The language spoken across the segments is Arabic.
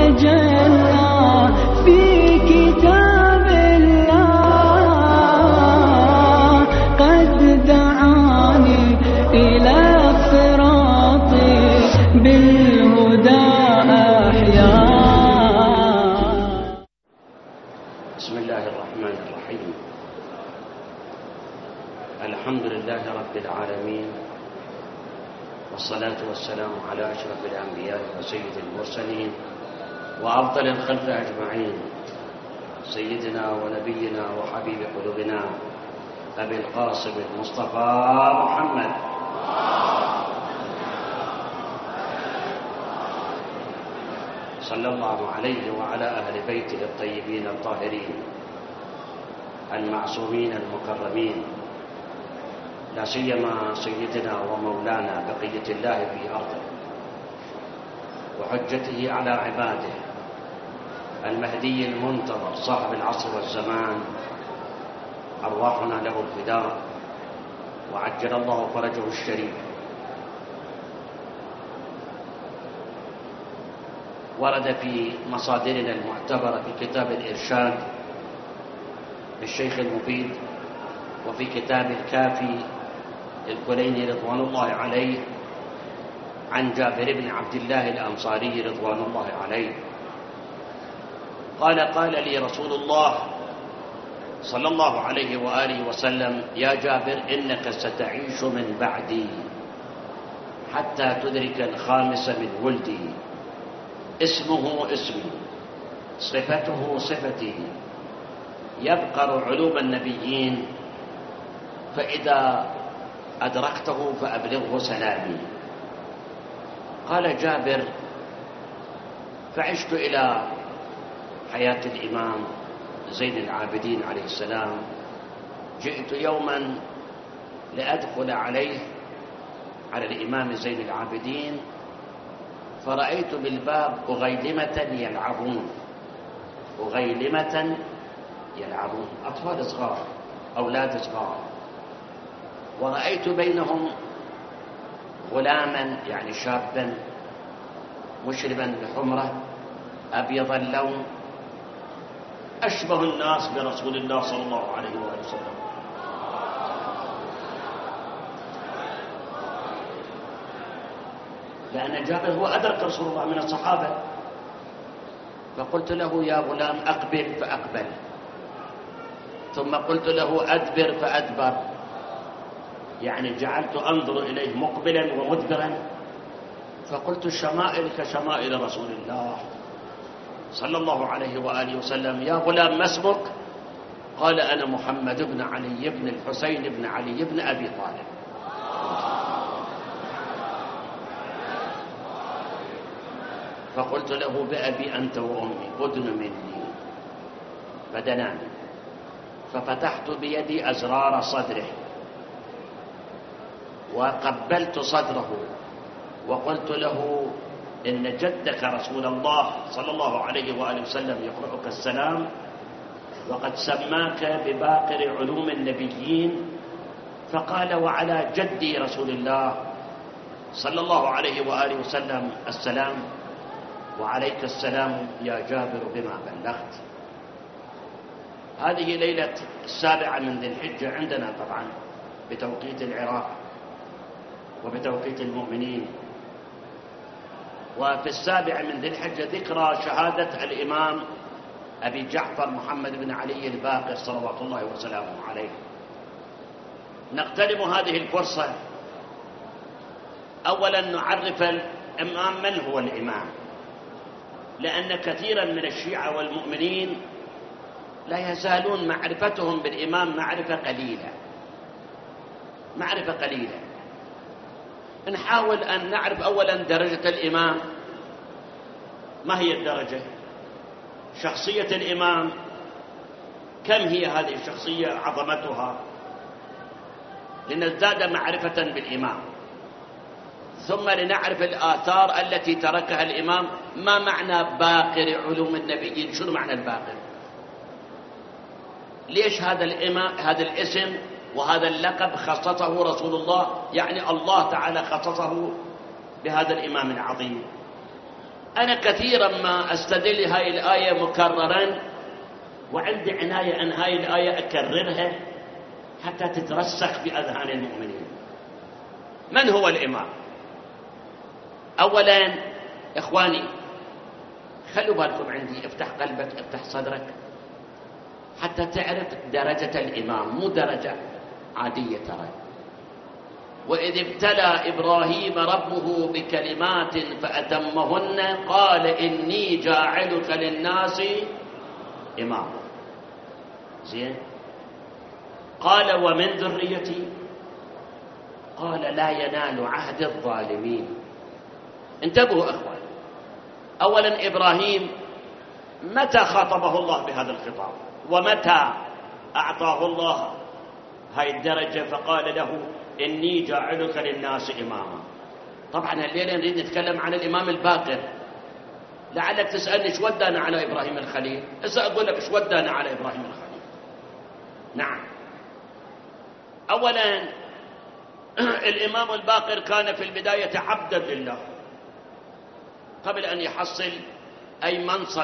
تجلى في كتاب الله، قد دعاني إلى الصراط بالهدى أحيا. بسم الله الرحمن الرحيم. الحمد لله رب العالمين، والصلاة والسلام على أشرف الأنبياء وسيد المرسلين وأفضل الخلق أجمعين، سيدنا ونبينا وحبيب قلوبنا أبي القاسم المصطفى محمد صلى الله عليه وعلى أهل بيته الطيبين الطاهرين المعصومين المكرمين، لا سيما سيدنا ومولانا بقية الله في أرضه وحجته على عباده المهدي المنتظر صاحب العصر والزمان، أرواحنا له الفداء وعجل الله فرجه الشريف. ورد في مصادرنا المعتبرة في كتاب الإرشاد للشيخ المفيد، وفي كتاب الكافي للكليني رضوان الله عليه، عن جابر بن عبد الله الأنصاري رضوان الله عليه قال لي رسول الله صلى الله عليه وآله وسلم: يا جابر، إنك ستعيش من بعدي حتى تدرك الخامس من ولدي، اسمه اسمي، صفته صفتي، يبقر علوم النبيين، فإذا أدركته فأبلغه سلامي. قال جابر: فعشت إلى حياة الإمام زين العابدين عليه السلام، جئت يوما لأدخل عليه على الإمام زين العابدين، فرأيت بالباب أغيلمة يلعبون، أطفال صغار، أولاد صغار، ورأيت بينهم غلاما يعني شابا مشربا بحمرة أبيض اللون، أشبه الناس برسول الله صلى الله عليه وآله وسلم. لأن جابر هو أدرك رسول الله من الصحابة. فقلت له: يا غلام أقبل، فأقبل، ثم قلت له: أدبر، فأدبر، يعني جعلت أنظر إليه مقبلا ومدبرا. فقلت: الشمائل كشمائل رسول الله صلى الله عليه وآله وسلم. يا غلام ما اسمك؟ قال: أنا محمد بن علي بن الحسين بن علي بن أبي طالب. فقلت له: بأبي أنت وأمي، أدن مني. فدناني، ففتحت بيدي أزرار صدره وقبلت صدره وقلت له: إن جدك رسول الله صلى الله عليه وآله وسلم يقرأك السلام، وقد سماك بباقر علوم النبيين. فقال: وعلى جدي رسول الله صلى الله عليه وآله وسلم السلام. وعليك السلام يا جابر بما بلغت. هذه ليلة 7 من ذي الحجة عندنا طبعا بتوقيت العراق وبتوقيت المؤمنين. وفي 7 من ذي الحجة ذكرى شهادة الإمام أبي جعفر محمد بن علي الباقر صلوات الله وسلامه عليه. نغتنم هذه الفرصة أولا نعرف الإمام من هو الإمام، لأن كثيرا من الشيعة والمؤمنين لا يزالون معرفتهم بالإمام معرفة قليلة. نحاول أن نعرف أولا درجة الإمام، ما هي الدرجة؟ شخصية الإمام كم هي هذه الشخصية، عظمتها، لنزداد معرفة بالإمام. ثم لنعرف الآثار التي تركها الإمام. ما معنى باقر علوم النبيين؟ شنو معنى الباقر؟ ليش هذا الاسم وهذا اللقب خصصه رسول الله؟ يعني الله تعالى خصصه بهذا الإمام العظيم. أنا كثيرا ما أستدل هاي الآية مكررا، وعندي عناية أن هاي الآية أكررها حتى تترسخ في أذهان المؤمنين. من هو الإمام؟ أولا إخواني خلوا بالكم عندي، افتح قلبك افتح صدرك حتى تعرف درجة الإمام، مو درجة عادية ترى. وإذ ابتلى إبراهيم ربه بكلمات فأتمهن قال إني جاعلك للناس إماما. زين؟ قال ومن ذريتي؟ قال لا ينال عهد الظالمين. انتبهوا أخوان، أولا إبراهيم متى خاطبه الله بهذا الخطاب؟ ومتى أعطاه الله هاي الدرجة فقال له إني جاعلك للناس إماما؟ طبعا الليلة نريد نتكلم عن الإمام الباقر. لعلك تسألني ايش ودانا على إبراهيم الخليل؟ أقول لك ايش ودانا على إبراهيم الخليل. نعم، أولا الإمام الباقر كان في البداية عبدا لله قبل أن يحصل أي منصب.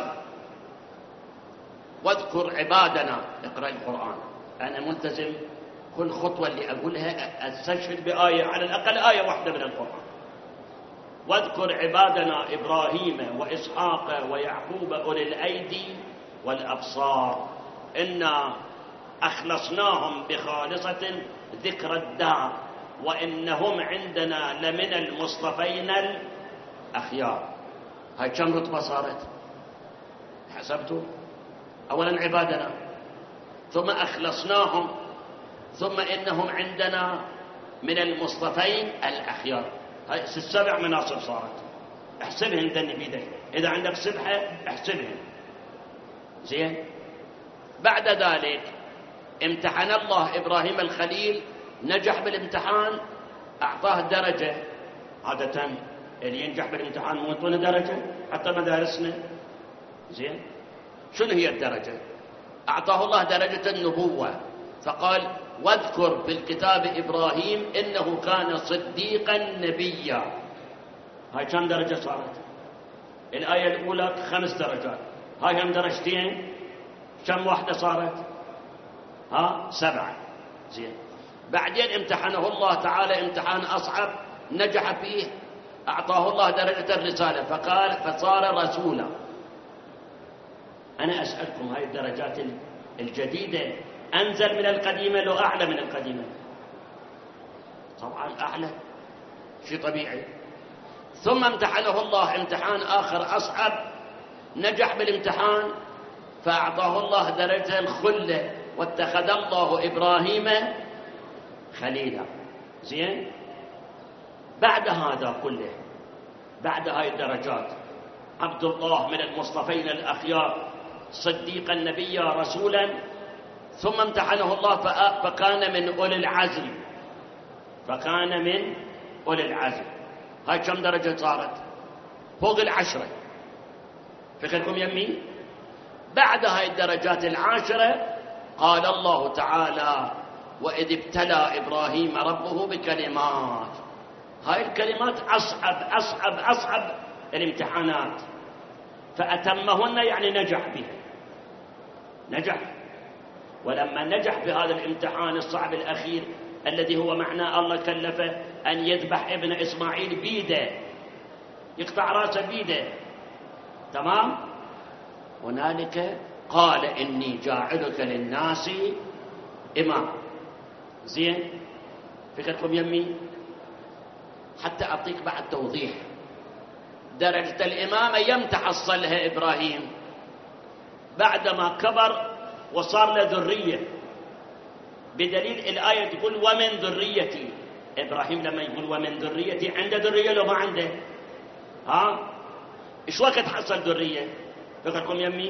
واذكر عبادنا، اقرأ القرآن، أنا ملتزم كل خطوة اللي أقولها أستشهد بآية، على الأقل آية واحدة من القرآن. واذكر عبادنا إبراهيم وإسحاق ويعقوب أولي الأيدي والأبصار إنا أخلصناهم بخالصة ذكر الدار وإنهم عندنا لمن المصطفين الأخيار. هاي كم رتبة صارت؟ حسبتوا؟ أولا عبادنا، ثم أخلصناهم، ثم إنهم عندنا من المصطفين الأخيار. هاي 7 مناصب صارت. احسبهم دني بيدك، إذا عندك سبحة احسبهم. زين؟ بعد ذلك امتحن الله إبراهيم الخليل، نجح بالامتحان، أعطاه درجة. عادة اللي ينجح بالامتحان مو يعطونه درجة حتى مدارسنا. زين؟ شنو هي الدرجة؟ أعطاه الله درجة النبوة، فقال واذكر في الكتاب إبراهيم إنه كان صديقا نبيا. هاي كم درجة صارت؟ الآية الأولى 5 درجات، هاي هم درجتين، كم واحدة صارت؟ 7. زين؟ بعدين امتحنه الله تعالى امتحان أصعب، نجح فيه، أعطاه الله درجة الرسالة فقال فصار رسولا. أنا أسألكم هاي الدرجات الجديدة أنزل من القديمة لو أعلى من القديمة؟ طبعا أعلى، شيء طبيعي. ثم امتحنه الله امتحان آخر أصعب، نجح بالامتحان فأعطاه الله درجة الخلة واتخذ الله إبراهيم خليلا. زين؟ بعد هذا كله، بعد هاي الدرجات، عبد الله من المصطفين الأخيار، صديقا نبيا رسولا، ثم امتحنه الله فكان من أولي العزم، فكان من أولي العزم. هاي كم درجة صارت؟ فوق 10. فكركم يمي؟ بعد هاي الدرجات 10 قال الله تعالى وإذ ابتلى إبراهيم ربه بكلمات. هاي الكلمات أصعب الامتحانات، فأتمهن يعني نجح بها، نجح. ولما نجح بهذا الامتحان الصعب الأخير الذي هو معناه الله كلفه أن يذبح ابن إسماعيل بيده، يقطع راسه بيده، تمام؟ هنالك قال إني جاعلك للناس إمام. زين؟ فكركم يمي؟ حتى أعطيك بعد توضيح. درجة الإمامة يم تحصلها إبراهيم بعدما كبر وصار له ذرية، بدليل الآية تقول ومن ذريتي. إبراهيم لما يقول ومن ذريتي عنده ذرية لو ما عنده؟ إيش وقت حصل ذرية؟ فكركم يمي؟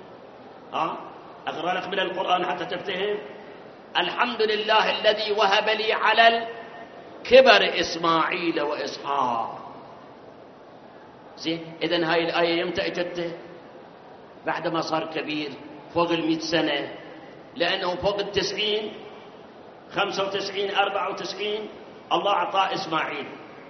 أقرأ لك من القرآن حتى تفتهم. الحمد لله الذي وهب لي على الكبر إسماعيل وإسحاق. زين؟ إذن هاي الآية يمتى اجته؟ بعدما صار كبير فوق 100 سنة، لأنه فوق 90 95 94 الله أعطاه إسماعيل،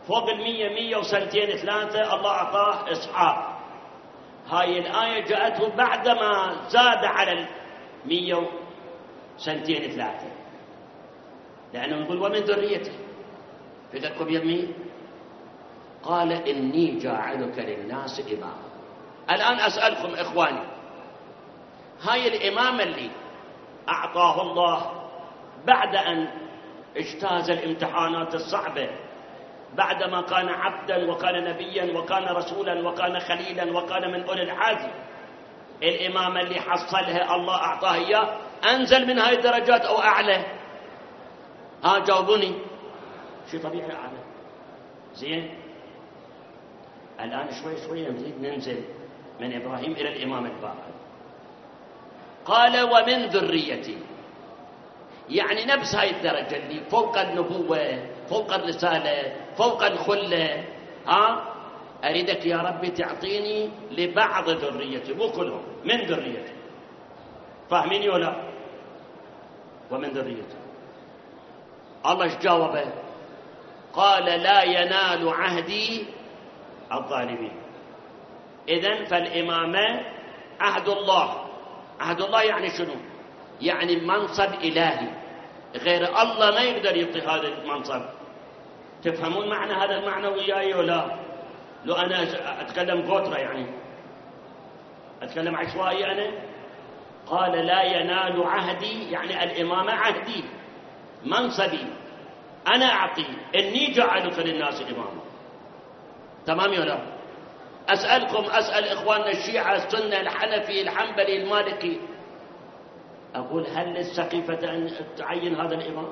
فوق 100 وسنتين 3 الله أعطاه إسحاق. هاي الآية جاءته بعدما زاد على 100 وسنتين 3، لأنه نقول ومن ذريته فذكر يمين. قال إني جاعلك للناس إماما. الآن أسألكم إخواني، هاي الإمامة اللي أعطاه الله بعد أن اجتاز الامتحانات الصعبة، بعدما كان عبدا وكان نبيا وكان رسولا وكان خليلا وكان من أولي العزم، الإمامة اللي حصلها الله أعطاه إياه أنزل من هاي الدرجات أو أعلى؟ جاوبوني. شيء طبيعي أعلى. زين، الآن شوي نزيد ننزل من إبراهيم إلى الإمام الباقر. قال ومن ذريتي، يعني نفس هاي الدرجة اللي فوق النبوة، فوق الرسالة، فوق الخلة. أريدك يا ربي تعطيني لبعض ذريتي، مو كلهم، من ذريتي. فاهميني ولا؟ ومن ذريتي. الله ايش جاوبه؟ قال لا ينال عهدي الظالمين. إذن فالإمامة عهد الله. عهد الله يعني شنو؟ يعني منصب إلهي، غير الله ما يقدر يعطي هذا المنصب. تفهمون معنى هذا المعنى وياي ولا؟ لو أنا أتكلم قطرة يعني أتكلم عشوائي أنا. قال لا ينال عهدي يعني الإمامة عهدي، منصبي، أنا أعطي. إني جعلك للناس إماما. تمام يا لا؟ أسألكم، أسأل إخواننا الشيعة السنة الحنفي الحنبلي المالكي، أقول هل للسقيفة أن تعين هذا الإمام؟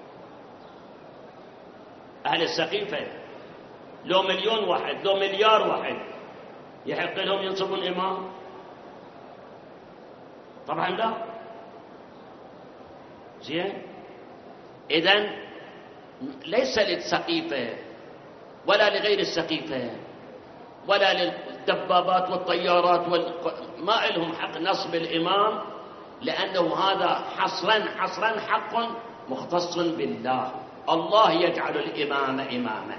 أهل السقيفة لو 1,000,000 واحد، لو 1,000,000,000 واحد، يحق لهم ينصبون إمام؟ طبعا لا. زين، إذن ليس للسقيفة ولا لغير السقيفة ولا للدبابات والطيارات ما لهم حق نصب الإمام، لأنه هذا حصرا حق مختص بالله. الله يجعل الإمام إماما،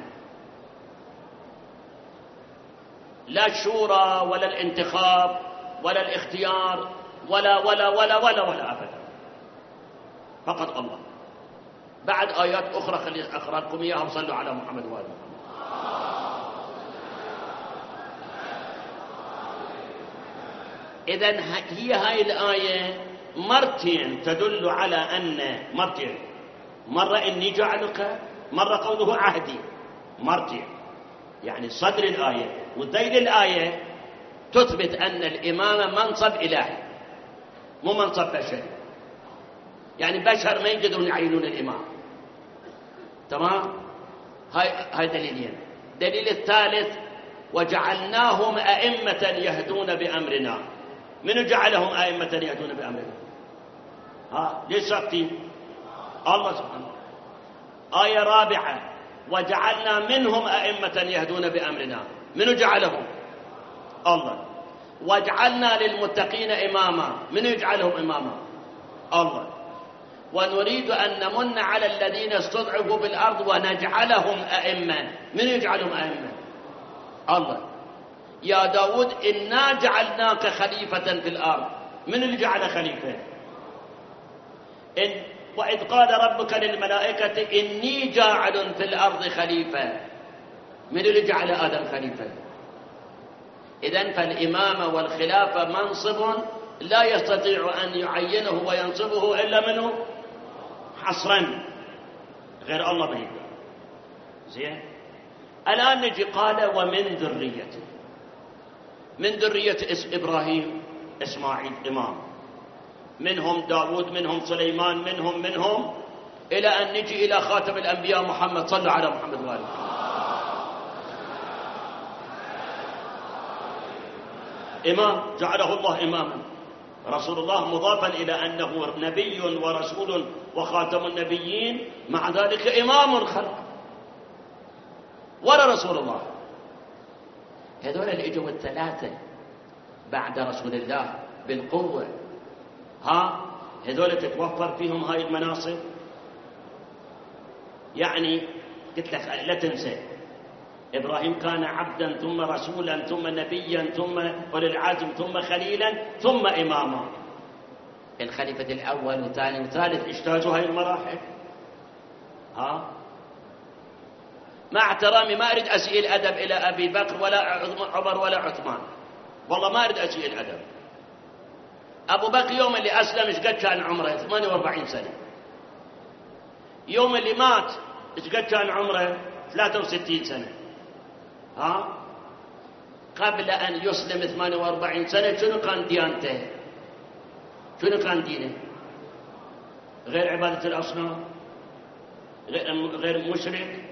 لا الشورى ولا الانتخاب ولا الاختيار ولا ولا ولا ولا ولا أبدا، فقط الله. بعد آيات أخرى خلي أقرأ لكم إياها وصلوا على محمد وآل محمد. إذن هي هاي الآية مرتين تدل على أن مرتين، مرة إني جعلك، مرة قوله عهدي، مرتين. يعني صدر الآية وذيل الآية تثبت أن الإمامة منصب إلهي مو منصب بشري. يعني بشر ما يقدرون يعينون الإمام. تمام؟ هاي دليلين. دليل الثالث وجعلناهم أئمة يهدون بأمرنا. من جعلهم أئمة يهدون بأمرنا؟ ليش ساكتين؟ الله سبحانه. آية رابعة وجعلنا منهم أئمة يهدون بأمرنا. من جعلهم؟ الله. وجعلنا للمتقين إماما. من يجعلهم إماما؟ الله. ونريد أن نمن على الذين استضعفوا بالأرض ونجعلهم أئمة. من يجعلهم أئمة؟ الله. يا داود إنا جعلناك خليفة في الأرض. من اللي جعل خليفة؟ وإذ قال ربك للملائكة إني جاعل في الأرض خليفة. من اللي جعل آدم خليفة؟ إذن فالإمامة والخلافة منصب لا يستطيع أن يعينه وينصبه إلا منه حصرا، غير الله ما يقدر. زين، الآن نجي قال ومن ذريته. من ذرية إبراهيم إسماعيل إمام، منهم داود، منهم سليمان، منهم إلى أن نجي إلى خاتم الأنبياء محمد. صلوا على محمد وآله. إمام جعله الله إماما، رسول الله مضافا إلى أنه نبي ورسول وخاتم النبيين، مع ذلك إمام الخلق ولا رسول الله. هذول اللي اجوا الثلاثة بعد رسول الله بالقوة، هذول تتوفر فيهم هاي المناصب. يعني قلت لك لا تنسى إبراهيم كان عبدا ثم رسولا ثم نبيا ثم أولي العزم ثم خليلا ثم إماما. الخليفة الأول والثاني والثالث اجتازوا هاي المراحل. مع احترامي ما أريد أسيء الأدب إلى أبي بكر ولا عمر ولا عثمان، والله ما أريد أسيء الأدب. أبو بكر يوم اللي أسلم إيش قد كان عمره؟ 48 سنة. يوم اللي مات إيش قد كان عمره؟ 63 سنة. قبل أن يسلم 48 سنة شنو كان ديانته؟ شنو كان دينه؟ غير عبادة الأصنام، غير مشرك.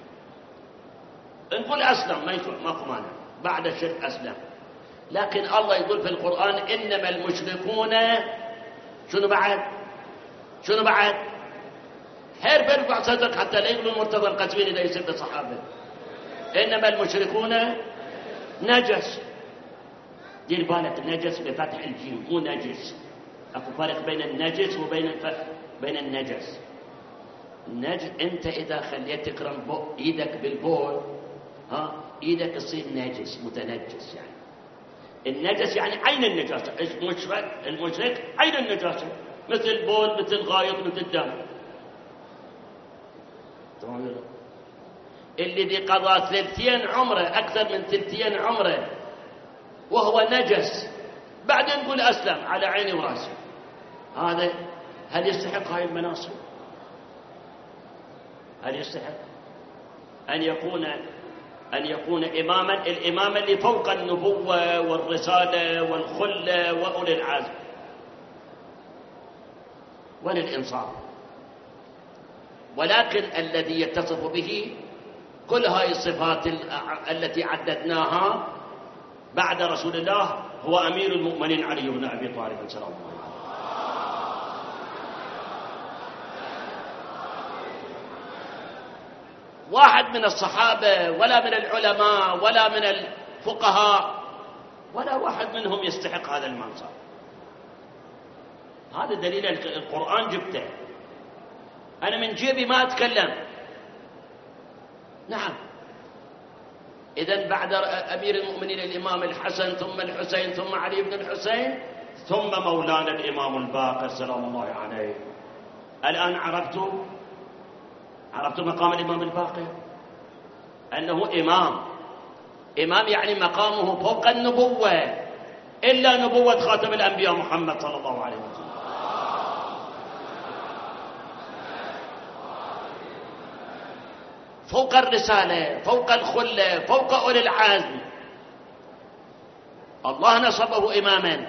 نقول أسلم ماكو مانع، بعد الشرك أسلم. لكن الله يقول في القرآن إنما المشركون شنو بعد حرب ارفع صدرك حتى لا يقولوا مرتضى القزويني لا يسب الصحابة. إنما المشركون نجس. دير بالك، نجس بفتح الجيم مو نجس. اكو فرق بين النجس وبين بين النجس. انت اذا خليت تكرم ايدك بالبول ايدك تصير نجس متنجس. يعني النجس يعني عين النجاسة. المشرك عين النجاسة، مثل بول مثل غايط مثل دم. الذي قضى 3 عمره أكثر من 3 عمره وهو نجس بعدين نقول أسلم على عيني وراسي، هذا هل يستحق هاي المناصب؟ هل يستحق أن يكون إماما؟ الإمامة اللي فوق النبوة والرسالة والخلة وأولي العزم وللإنصاف. ولكن الذي يتصف به كل هاي الصفات التي عددناها بعد رسول الله هو أمير المؤمنين علي بن أبي طالب سلام الله عليه. واحد من الصحابة ولا من العلماء ولا من الفقهاء ولا واحد منهم يستحق هذا المنصب. هذا دليل القرآن جبته، أنا من جيبي ما أتكلم. نعم. إذن بعد أمير المؤمنين الإمام الحسن ثم الحسين ثم علي بن الحسين ثم مولانا الإمام الباقر سلام الله عليه. الآن عرفتوا مقام الإمام الباقر أنه إمام يعني مقامه فوق النبوة إلا نبوة خاتم الأنبياء محمد صلى الله عليه وسلم. فوق الرسالة، فوق الخلة، فوق أولي العزم. الله نصبه إماما،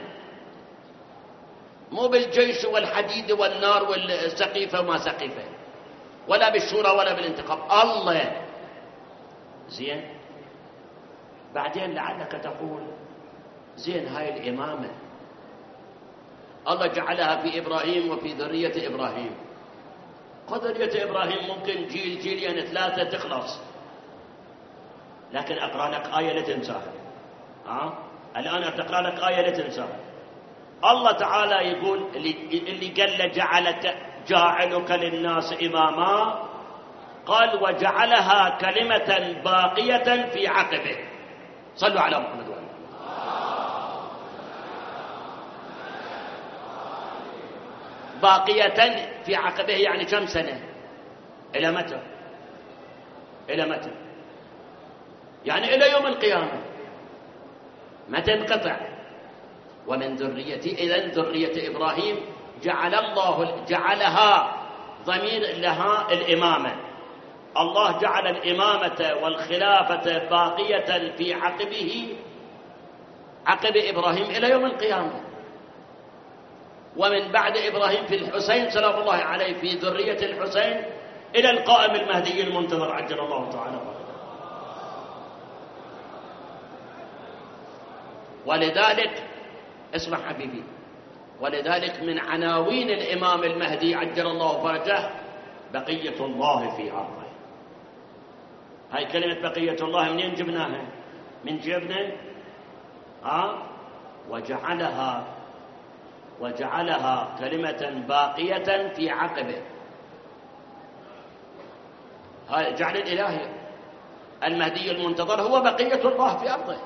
مو بالجيش والحديد والنار والسقيفة وما سقيفة، ولا بالشورى ولا بالانتخاب. الله زين. بعدين لعلك تقول زين هاي الإمامة الله جعلها في إبراهيم وفي ذرية إبراهيم. قدرية إبراهيم ممكن جيل جيلين 3 تخلص، لكن أقرأ لك آية لا تنساها. الآن أقرأ لك آية لا تنساها. الله تعالى يقول اللي قال جاعلك للناس إماما، قال وجعلها كلمة باقية في عقبه. صلوا على محمد وآله. باقية في عقبه يعني كم سنة؟ إلى متى؟ يعني إلى يوم القيامة ما تنقطع. ومن ذريتي، إذن ذرية إبراهيم جعلها ضمير لها الإمامة. الله جعل الإمامة والخلافة باقية في عقب إبراهيم إلى يوم القيامة. ومن بعد إبراهيم في الحسين سلام الله عليه في ذرية الحسين إلى القائم المهدي المنتظر عجل الله تعالى. ولذلك اسمع حبيبي، ولذلك من عناوين الإمام المهدي عجل الله فرجه بقية الله في أرضه. هاي كلمة بقية الله منين جبناها؟ من جبنا وجعلها كلمة باقية في عقبه. هاي جعل الإلهي. المهدي المنتظر هو بقية الله في أرضه.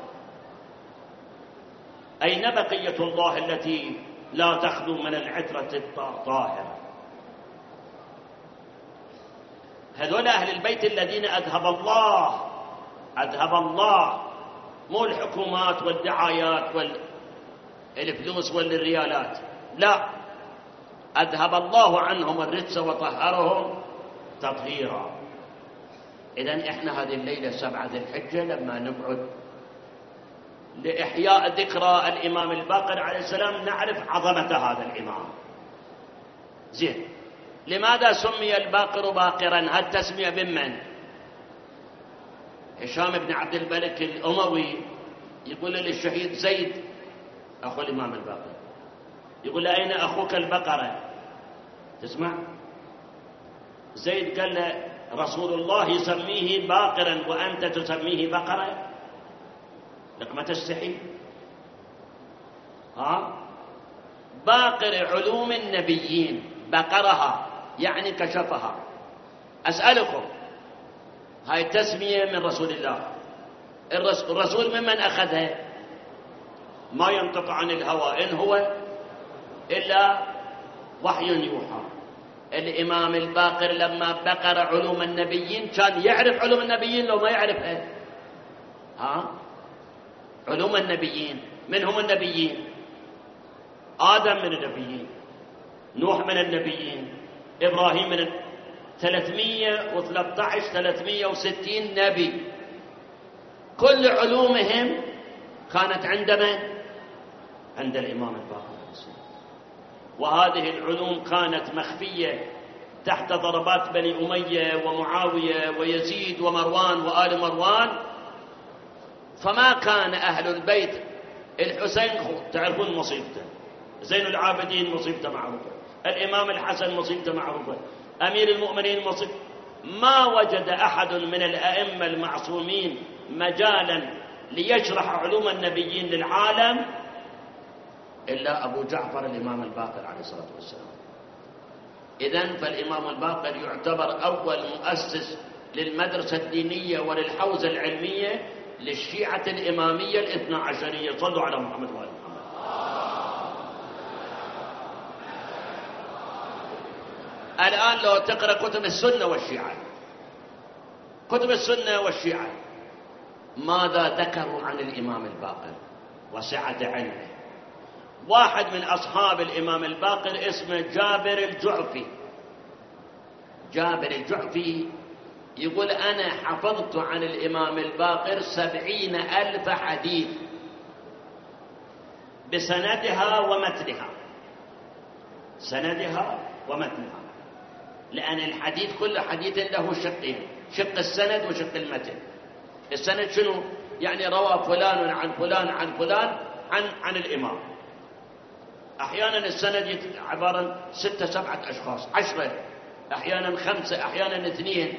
أين بقية الله التي لا تخلو من العترة الطاهرة؟ هذول أهل البيت الذين أذهب الله، مو الحكومات والدعايات والفلوس والريالات، لا، أذهب الله عنهم الرجس وطهرهم تطهيرا. إذن إحنا هذه الليلة 7 ذي الحجة لما نقعد لإحياء ذكرى الإمام الباقر عليه السلام نعرف عظمة هذا الإمام. زين، لماذا سمي الباقر باقرا؟ هالتسمية بمن؟ هشام بن عبد الملك الأموي يقول للشهيد زيد أخو الإمام الباقر، يقول له أين أخوك البقرة؟ تسمع؟ زيد قال له رسول الله يسميه باقرا وأنت تسميه بقرة؟ لك ما تستحي؟ باقر علوم النبيين، بقرها يعني كشفها. أسألكم، هاي تسمية من رسول الله، الرسول ممن أخذها؟ ما ينطق عن الهوى إن هو إلا وحي يوحى. الإمام الباقر لما بقر علوم النبيين كان يعرف علوم النبيين لو ما يعرفها. علوم النبيين، من هم النبيين؟ آدم من النبيين، نوح من النبيين، إبراهيم من 360 نبي، كل علومهم كانت عند من؟ عند الإمام الباقر. وهذه العلوم كانت مخفية تحت ضربات بني أمية ومعاوية ويزيد ومروان وآل مروان، فما كان أهل البيت. الحسين تعرفون مصيبته، زين العابدين مصيبته معروفة، الإمام الحسن مصيبته معروفة، أمير المؤمنين مصيبته. ما وجد أحد من الأئمة المعصومين مجالا ليشرح علوم النبيين للعالم إلا أبو جعفر الإمام الباقر عليه الصلاة والسلام. إذن فالإمام الباقر يعتبر أول مؤسس للمدرسة الدينية وللحوزة العلمية للشيعة الإمامية الاثنى عشرية. صلوا على محمد وآل محمد. الآن لو تقرأ كتب السنة والشيعة، كتب السنة والشيعة ماذا ذكروا عن الإمام الباقر وسعة علمه؟ واحد من أصحاب الإمام الباقر اسمه جابر الجعفي. جابر الجعفي يقول أنا حفظت عن الإمام الباقر 70,000 حديث بسندها ومتنها، سندها ومتنها، لأن الحديث كل حديث له شقين، شق السند وشق المتن. السند شنو؟ يعني روى فلان عن فلان عن فلان عن الإمام. أحيانا السند عبارة عن 6 7 أشخاص، 10، أحيانا 5، أحيانا 2.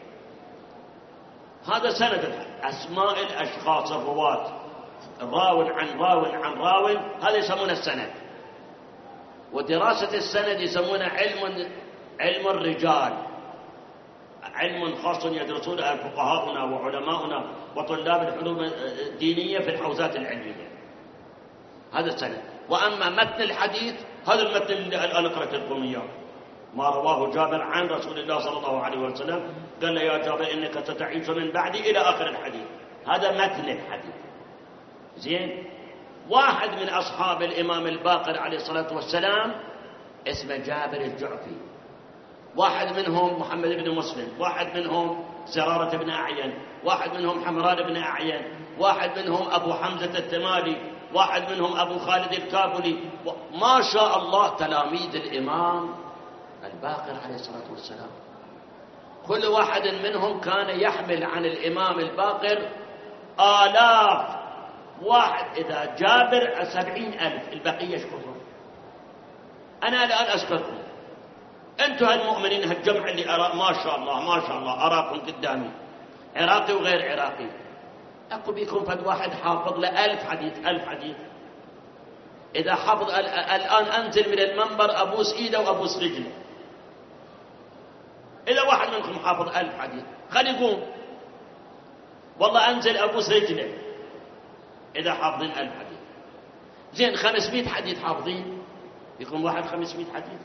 هذا سند. أسماء الأشخاص الرواة، راو عن راو عن راو، هذا يسمونه السند. ودراسة السند يسمونه علم الرجال، علم خاص يدرسونه فقهاؤنا وعلماؤنا وطلاب العلوم الدينية في الحوزات العلمية. هذا السند. وأما متن الحديث هذا المتن اللي الآن قرأت لكم إياه، ما رواه جابر عن رسول الله صلى الله عليه وسلم، قال له يا جابر إنك ستعيش من بعدي إلى آخر الحديث. هذا متن الحديث. زين. واحد من أصحاب الإمام الباقر عليه الصلاة والسلام اسمه جابر الجعفي، واحد منهم محمد بن مسلم، واحد منهم زرارة بن أعين، واحد منهم حمران بن أعين، واحد منهم أبو حمزة التمالي، واحد منهم أبو خالد الكابلي. ما شاء الله تلاميذ الإمام الباقر عليه الصلاة والسلام. كل واحد منهم كان يحمل عن الإمام الباقر آلاف. واحد إذا جابر 70,000، البقية شكرهم. أنا الآن أذكركم أنتم هالمؤمنين هالجمع اللي ما شاء الله ما شاء الله أراكم قدامي، عراقي وغير عراقي. أكو بيكم فد واحد حافظ له 1000 حديث، 1000 حديث. إذا حافظ الآن أنزل من المنبر أبوس إيده وأبوس رجله. إذا واحد منكم حافظ 1000 حديث خلي يقوم. والله أنزل أبوس رجله إذا حافظين 1000 حديث. زين 500 حديث حافظين، يكون واحد 500 حديث.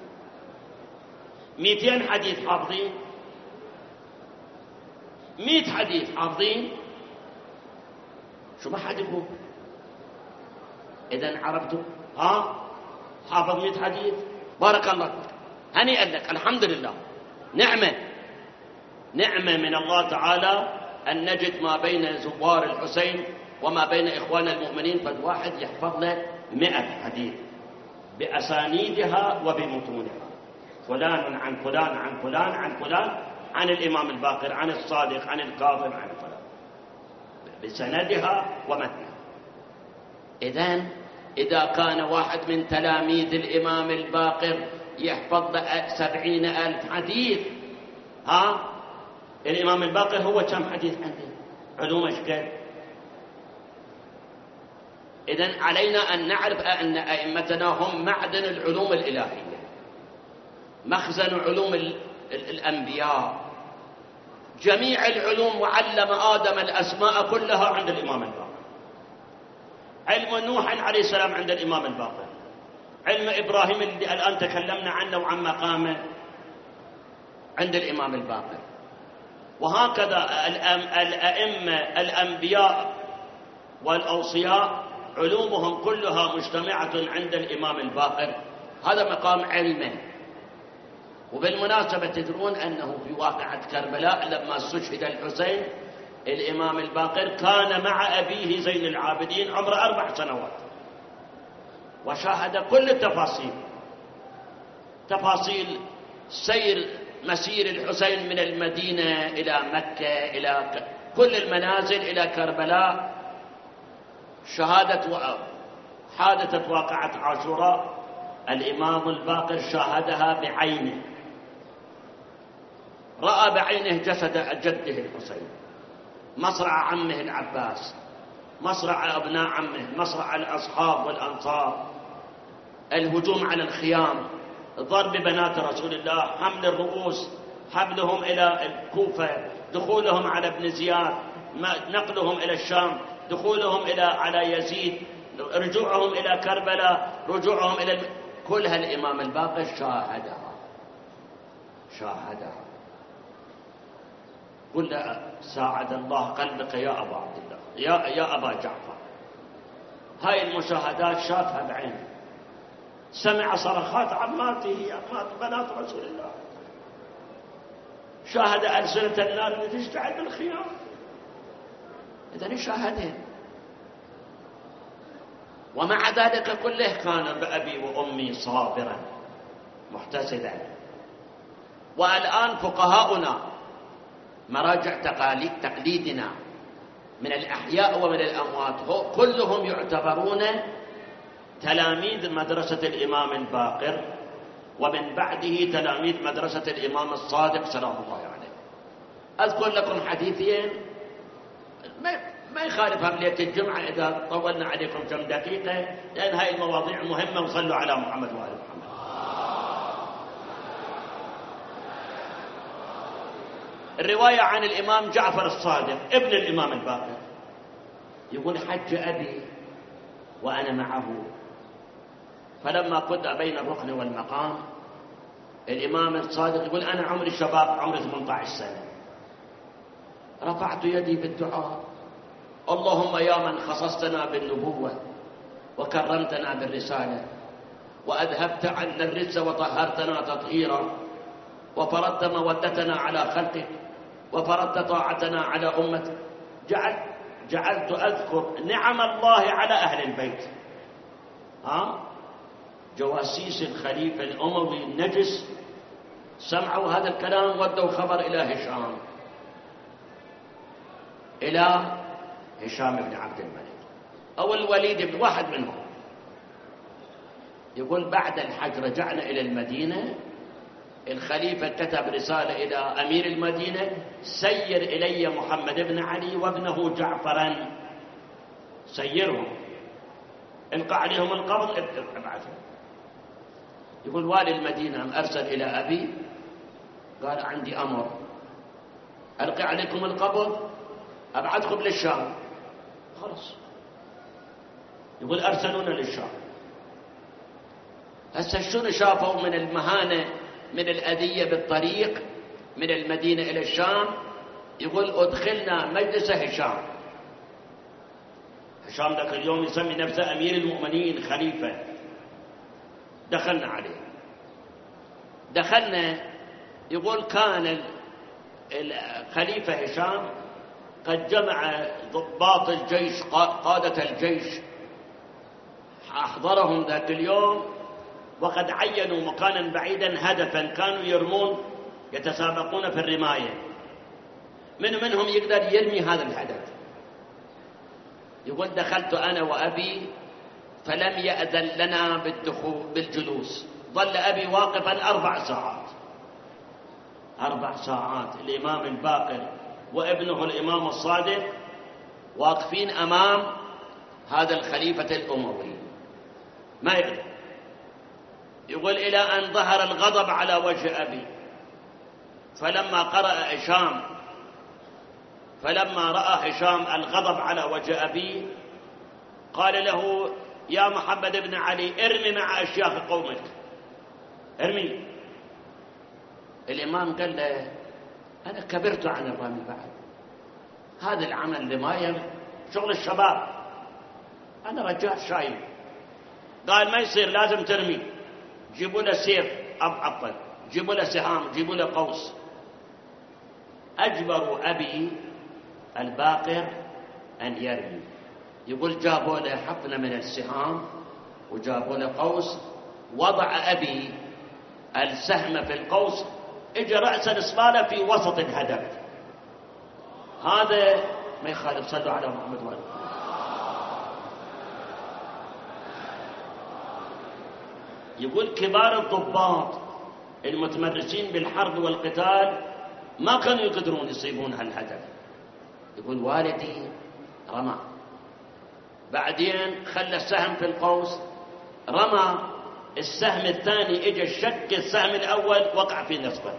200 حديث حافظين، 100 حديث حافظين، شو ما حد يقول. إذن عرفتوا؟ حافظ 100 حديث، بارك الله فيك، هنيئا لك، الحمد لله. نعمة من الله تعالى أن نجد ما بين زوار الحسين وما بين إخوان المؤمنين قد واحد يحفظ له 100 حديث بأسانيدها وبمتونها، فلان عن فلان عن فلان عن فلان، عن الإمام الباقر، عن الصادق، عن الكاظم، عن فلان، بسندها ومتنها. إذن إذا كان واحد من تلاميذ الإمام الباقر يحفظ 70,000 حديث، الإمام الباقر هو كم حديث عنده؟ علوم أشكال. إذن علينا أن نعرف أن أئمتنا هم معدن العلوم الإلهية، مخزن علوم الأنبياء. جميع العلوم، وعلم آدم الأسماء كلها عند الإمام الباقر. علم نوح عليه السلام عند الإمام الباقر، علم إبراهيم اللي الآن تكلمنا عنه وعن مقامه عند الإمام الباقر. وهكذا الأئمة الأنبياء والأوصياء علومهم كلها مجتمعة عند الإمام الباقر. هذا مقام علمه. وبالمناسبة تدرون أنه في واقعة كربلاء لما استشهد الحسين، الإمام الباقر كان مع أبيه زين العابدين عمره 4 سنوات، وشاهد كل التفاصيل، تفاصيل مسير الحسين من المدينة إلى مكة، إلى كل المنازل، إلى كربلاء. حادثة واقعة عاشوراء الإمام الباقر شاهدها بعينه، رأى بعينه جسد جده الحسين، مصرع عمه العباس، مصرع أبناء عمه، مصرع الأصحاب والأنصار، الهجوم على الخيام، ضرب بنات رسول الله، حمل الرؤوس، حملهم إلى الكوفة، دخولهم على ابن زياد، نقلهم إلى الشام، دخولهم على يزيد، رجوعهم إلى كربلاء، رجوعهم كلها الإمام الباقر شاهدها. قل ساعد الله قلبك يا أبا عبد الله، يا أبا جعفر. هاي المشاهدات شافها بعينه، سمع صرخات عماته، عمات بنات رسول الله، شاهد ألسنة النار التي تشتعل بالخيام. إذن شاهدين، ومع ذلك كله كان بأبي وأمي صابرا محتسبا. والآن فقهاؤنا مراجع تقليدنا من الأحياء ومن الأموات كلهم يعتبرون تلاميذ مدرسة الإمام الباقر، ومن بعده تلاميذ مدرسة الإمام الصادق سلام الله عليه. أذكر لكم حديثين ما يخالف هملية الجمعة إذا طولنا عليكم كم دقيقة، لأن هاي المواضيع مهمة، وصلوا على محمد وآل محمد. الرواية عن الإمام جعفر الصادق ابن الإمام الباقر، يقول حج أبي وأنا معه، فلما قد بين الركن والمقام الإمام الصادق يقول أنا عمري شباب، عمري 18 سنة، رفعت يدي بالدعاء: اللهم يا من خصصتنا بالنبوة وكرمتنا بالرسالة وأذهبت عنا الرجس وطهرتنا تطهيرا وفرضت مودتنا على خلقك وفرضت طاعتنا على أمتك، جعلت أذكر نعم الله على أهل البيت. جواسيس الخليفة الأموي النجس سمعوا هذا الكلام، ودوا خبر إلى هشام بن عبد الملك أو الوليد بن واحد منهم. يقول بعد الحج رجعنا إلى المدينة، الخليفة كتب رسالة إلى أمير المدينة: سير إلي محمد بن علي وابنه جعفرا، سيرهم، القى عليهم القبض، ابعثهم. يقول والي المدينة أرسل إلى أبي قال: عندي أمر، ألقي عليكم القبض أبعدكم للشام. خلاص، يقول أرسلونا للشام. هسه شنو شافوا من المهانة، من الأذية بالطريق من المدينة إلى الشام؟ يقول أدخلنا مجلس هشام. هشام ذاك اليوم يسمي نفسه أمير المؤمنين، خليفة. دخلنا عليه، دخلنا. يقول كان الخليفة هشام قد جمع ضباط الجيش، قادة الجيش، أحضرهم ذاك اليوم، وقد عينوا مكانا بعيدا هدفا كانوا يرمون، يتسابقون في الرماية، منهم يقدر يرمي هذا الهدف. يقول دخلت أنا وأبي فلم يأذن لنا بالجلوس، ظل أبي واقفا 4 ساعات. 4 ساعات الإمام الباقر وابنه الإمام الصادق واقفين أمام هذا الخليفة الأموي، ما يقدر. يقول إلى أن ظهر الغضب على وجه أبي، فلما رأى هشام الغضب على وجه أبي قال له: يا محمد بن علي، ارمي مع أشياخ قومك، ارمي. الإمام قال له: أنا كبرت عن الرمي بعد، هذا العمل رماية شغل الشباب، أنا رجال شايب. قال: ما يصير، لازم ترمي، جيبوا له سيف عطل، جيبوا له سهام، جيبوا له قوس. أجبروا أبي الباقر أن يرمي. يقول جابوا له حقنة من السهام وجابوا له قوس، وضع أبي السهم في القوس، اجى رأس الإصبالة في وسط الهدف. هذا ما يخالف، صلوا على محمد وآله. يقول كبار الضباط المتمرسين بالحرب والقتال ما كانوا يقدرون يصيبون هالهدف. يقول والدي رمى، بعدين خلى السهم في القوس، رمى السهم الثاني، اجى شك السهم الأول وقع في نصفه.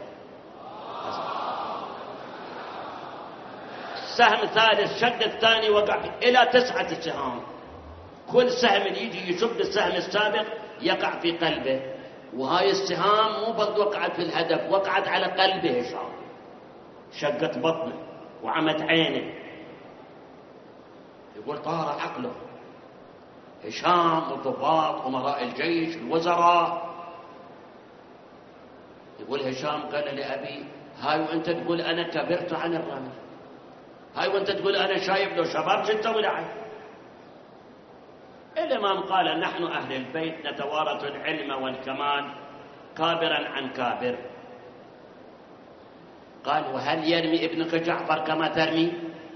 السهم الثالث شق الثاني وقع في، إلى 9 سهام. كل سهم يجي يشق السهم السابق يقع في قلبه، وهاي السهام مو بس وقعت في الهدف، وقعت على قلبه هشام، شقت بطنه وعمت عينه. يقول طار عقله. هشام والضباط، أمراء الجيش، الوزراء. يقول هشام قال لأبي: هاي وأنت تقول أنا كبرت عن الرمي، هاي وأنت تقول أنا شايب لو شباب جدا ولعب. الإمام قال: نحن أهل البيت نتوارث العلم والكمال كابرا عن كابر. قال: وهل يرمي ابنك جعفر كما ترمي؟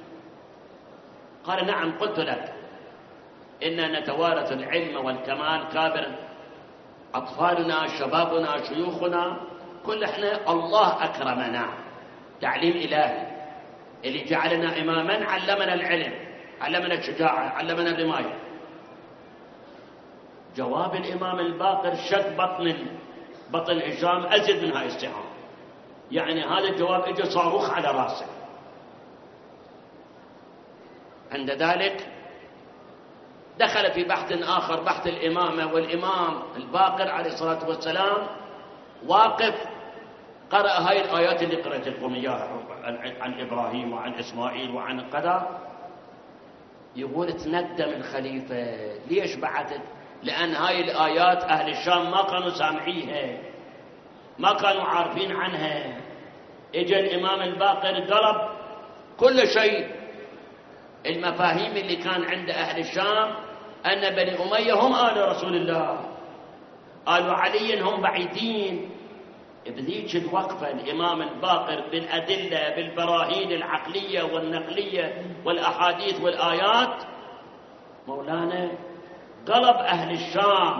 قال: نعم، قلت لك إننا نتوارث العلم والكمال كابرا، أطفالنا، شبابنا، شيوخنا، كل احنا الله أكرمنا، تعليم إلهي اللي جعلنا إماما، علمنا العلم، علمنا الشجاعة، علمنا الرماية. جواب الإمام الباقر شق بطن هشام أزيد من هاي السهام، يعني هذا الجواب اجى صاروخ على راسه. عند ذلك دخل في بحث آخر، بحث الإمامة، والإمام الباقر عليه الصلاة والسلام واقف قرأ هاي الآيات اللي قرأت لكم إياها عن إبراهيم وعن إسماعيل وعن القدر. يقول تندم الخليفة، ليش بعدت؟ لأن هاي الآيات أهل الشام ما كانوا سامعيها، ما كانوا عارفين عنها. اجى الإمام الباقر قلب كل شيء. المفاهيم اللي كان عند أهل الشام أن بني أمية هم آل رسول الله، آل علي هم بعيدين. بذيك الوقفة الإمام الباقر بالأدلة، بالبراهين العقلية والنقلية والأحاديث والآيات، مولانا قلب أهل الشام.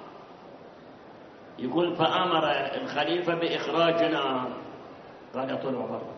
يقول فأمر الخليفة بإخراجنا، قال طلعوا برا،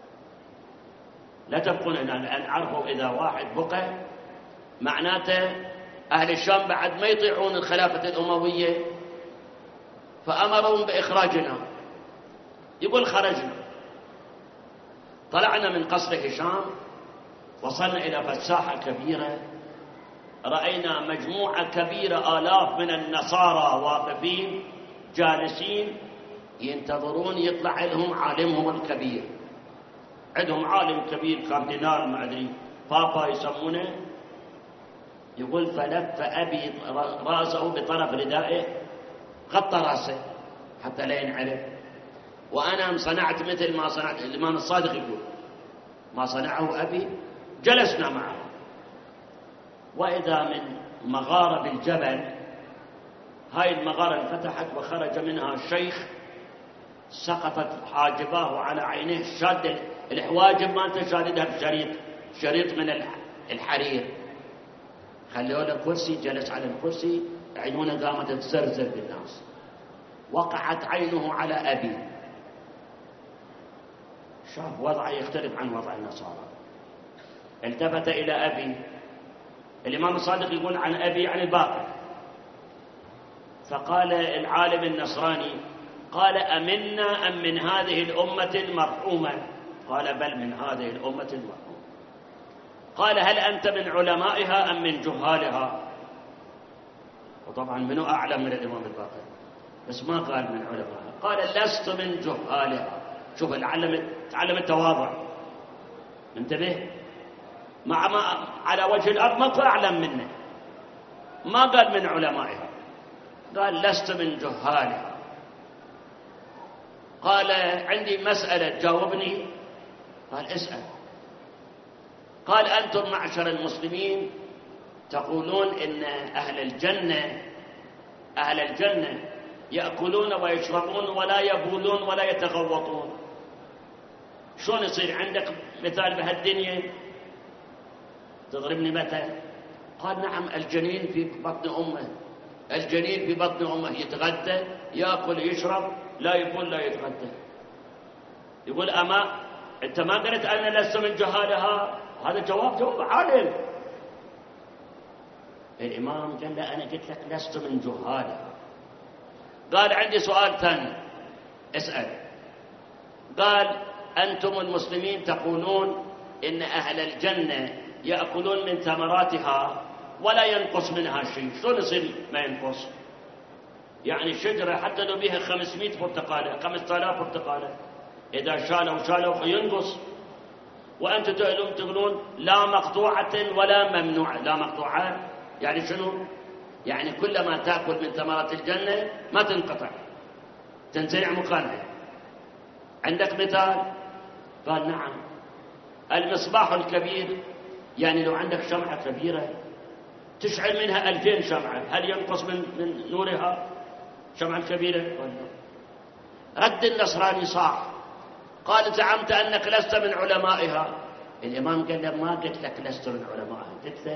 لا تبقون هنا، لأن عرفوا إذا واحد بقى معناته أهل الشام بعد ما يطيعون الخلافة الأموية، فأمرهم بإخراجنا. يقول خرجنا، طلعنا من قصر هشام، وصلنا إلى فساحة كبيرة، رأينا مجموعة كبيرة آلاف من النصارى واقفين جالسين ينتظرون يطلع لهم عالمهم الكبير. عندهم عالم كبير كاردينال ما أدري بابا يسمونه. يقول فلف أبي رأسه بطرف ردائه، غطى رأسه حتى لا ينعرف. وأنا صنعت مثل ما صنعت الإمام الصادق، يقول ما صنعه أبي. جلسنا معه، وإذا من مغارة بالجبل، هاي المغارة انفتحت وخرج منها شيخ سقطت حاجباه على عينيه، شاد الحواجب ما انت شاددها بشريط من الحرير. خلوا له كرسي، جلس على الكرسي، عيونه قامت تزرزر بالناس. وقعت عينه على أبي، شاف وضعه يختلف عن وضع النصارى، التفت إلى أبي. الإمام الصادق يقول عن أبي عن الباقر. فقال العالم النصراني، قال أمنا أم من هذه الأمة المرحومة؟ قال بل من هذه الأمة المرحومة. قال هل أنت من علمائها أم من جهالها؟ وطبعا منو أعلم من الإمام الباقر، بس ما قال من علمائها، قال لست من جهالها. شوف تعلم التواضع، انتبه، مع ما على وجه الأرض ما أعلم منه، ما قال من علمائها، قال لست من جهالها. قال عندي مسألة جاوبني. قال اسأل. قال أنتم معشر المسلمين تقولون إن أهل الجنة يأكلون ويشربون ولا يبولون ولا يتغوطون. شلون يصير عندك مثال بهالدنيا؟ تضربني مثل؟ قال نعم، الجنين في بطن أمه، الجنين في بطن أمه يتغذى، يأكل يشرب، لا يبول لا يتغذى. يقول أما أنت ما قلت أنا لست من جهالها؟ هذا جواب عالم. الإمام قال له أنا قلت لك لست من جهالها. قال عندي سؤال ثاني، اسأل. قال أنتم المسلمين تقولون إن أهل الجنة يأكلون من ثمراتها ولا ينقص منها شيء. شلون يصير ما ينقص؟ يعني شجرة حتى لو بها 500 برتقالة 5000 برتقالة، إذا شالوا ينقص. وأنتم تقولون لا مقطوعة ولا ممنوعة. لا مقطوعة يعني شنو؟ يعني كلما تأكل من ثمرات الجنة ما تنقطع، تنزرع مكانها. عندك مثال؟ قال نعم. المصباح الكبير، يعني لو عندك شمعة كبيرة تشعل منها 2000 شمعة، هل ينقص من نورها شمعة كبيرة؟ رد النصراني صاح، قال زعمت أنك لست من علمائها. الإمام قال له ما قلت لك لست من علمائها،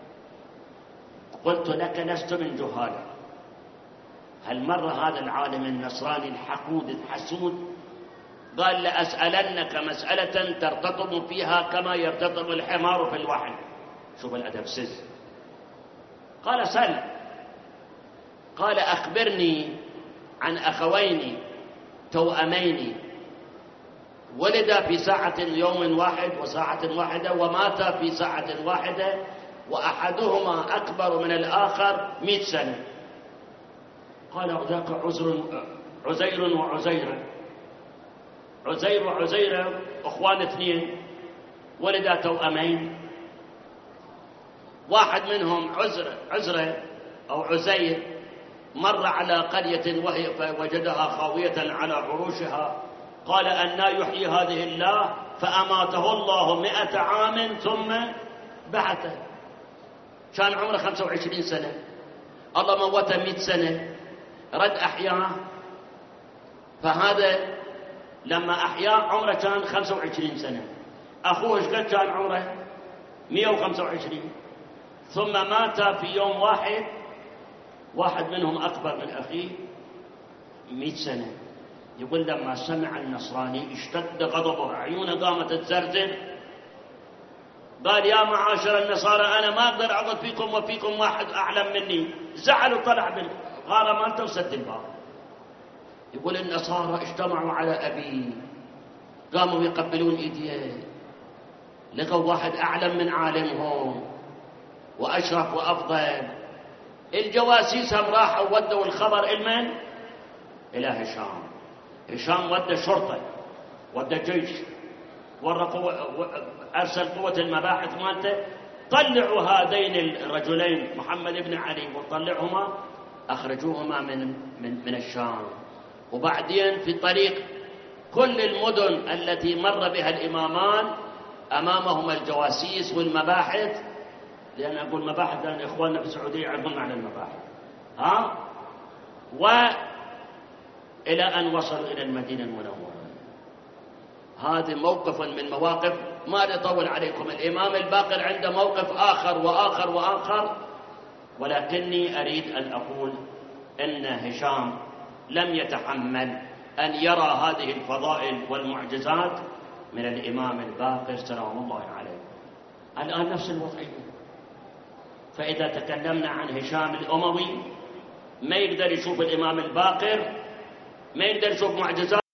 قلت لك لست من جهالها. هالمرة هذا العالم النصراني الحقود الحسود قال لأسألنك مسألة ترتطم فيها كما يرتطم الحمار في الوحل. شوف الأدب سز. قال سل. قال أخبرني عن أخوين توأمين ولدا في ساعة يوم واحد وساعة واحدة وماتا في ساعة واحدة، وأحدهما أكبر من الآخر 100 سنة. قال ذاك عزير وعزيرة. عزير وعزيرة أخوان اثنين ولدا توأمين، واحد منهم عزرة أو عزير مر على قرية وهي فوجدها خاوية على عروشها، قال أنى يحيي هذه الله؟ فأماته الله 100 عام ثم بعثه. كان عمره 25 سنة، الله موته 100 سنة، رد أحياه. فهذا لما أحياه عمره كان 25 سنة، أخوه ايش قد كان عمره؟ 125. ثم مات في يوم واحد منهم أكبر من أخيه 100 سنة. يقول لما سمع النصراني اشتد غضبه، عيونه قامت تزرزر. قال يا معاشر النصارى أنا ما أقدر أعضد فيكم وفيكم واحد أعلم مني. زعل وطلع بالغارة مالته وسد الباب. يقول النصارى اجتمعوا على أبي، قاموا يقبلون إيديه. لقوا واحد أعلم من عالمهم وأشرف وأفضل. الجواسيس هم راحوا ودوا الخبر المن إلى هشام. هشام ودى شرطة، ودى جيش، أرسل قوة المباحث مالته، طلعوا هذين الرجلين محمد بن علي وطلعهما، أخرجوهما من الشام. وبعدين في طريق كل المدن التي مر بها الإمامان أمامهما الجواسيس والمباحث، لأن أقول مباحث لأن إخواننا في السعودية يعرفون معنى المباحث، وإلى أن وصلوا إلى المدينة المنورة. هذا موقف من مواقف، ما نطول عليكم. الإمام الباقر عنده موقف آخر وآخر وآخر، ولكني أريد أن أقول إن هشام لم يتحمل أن يرى هذه الفضائل والمعجزات من الإمام الباقر سلام الله عليه. الآن نفس الوضعية. فإذا تكلمنا عن هشام الأموي ما يقدر يشوف الإمام الباقر، ما يقدر يشوف معجزات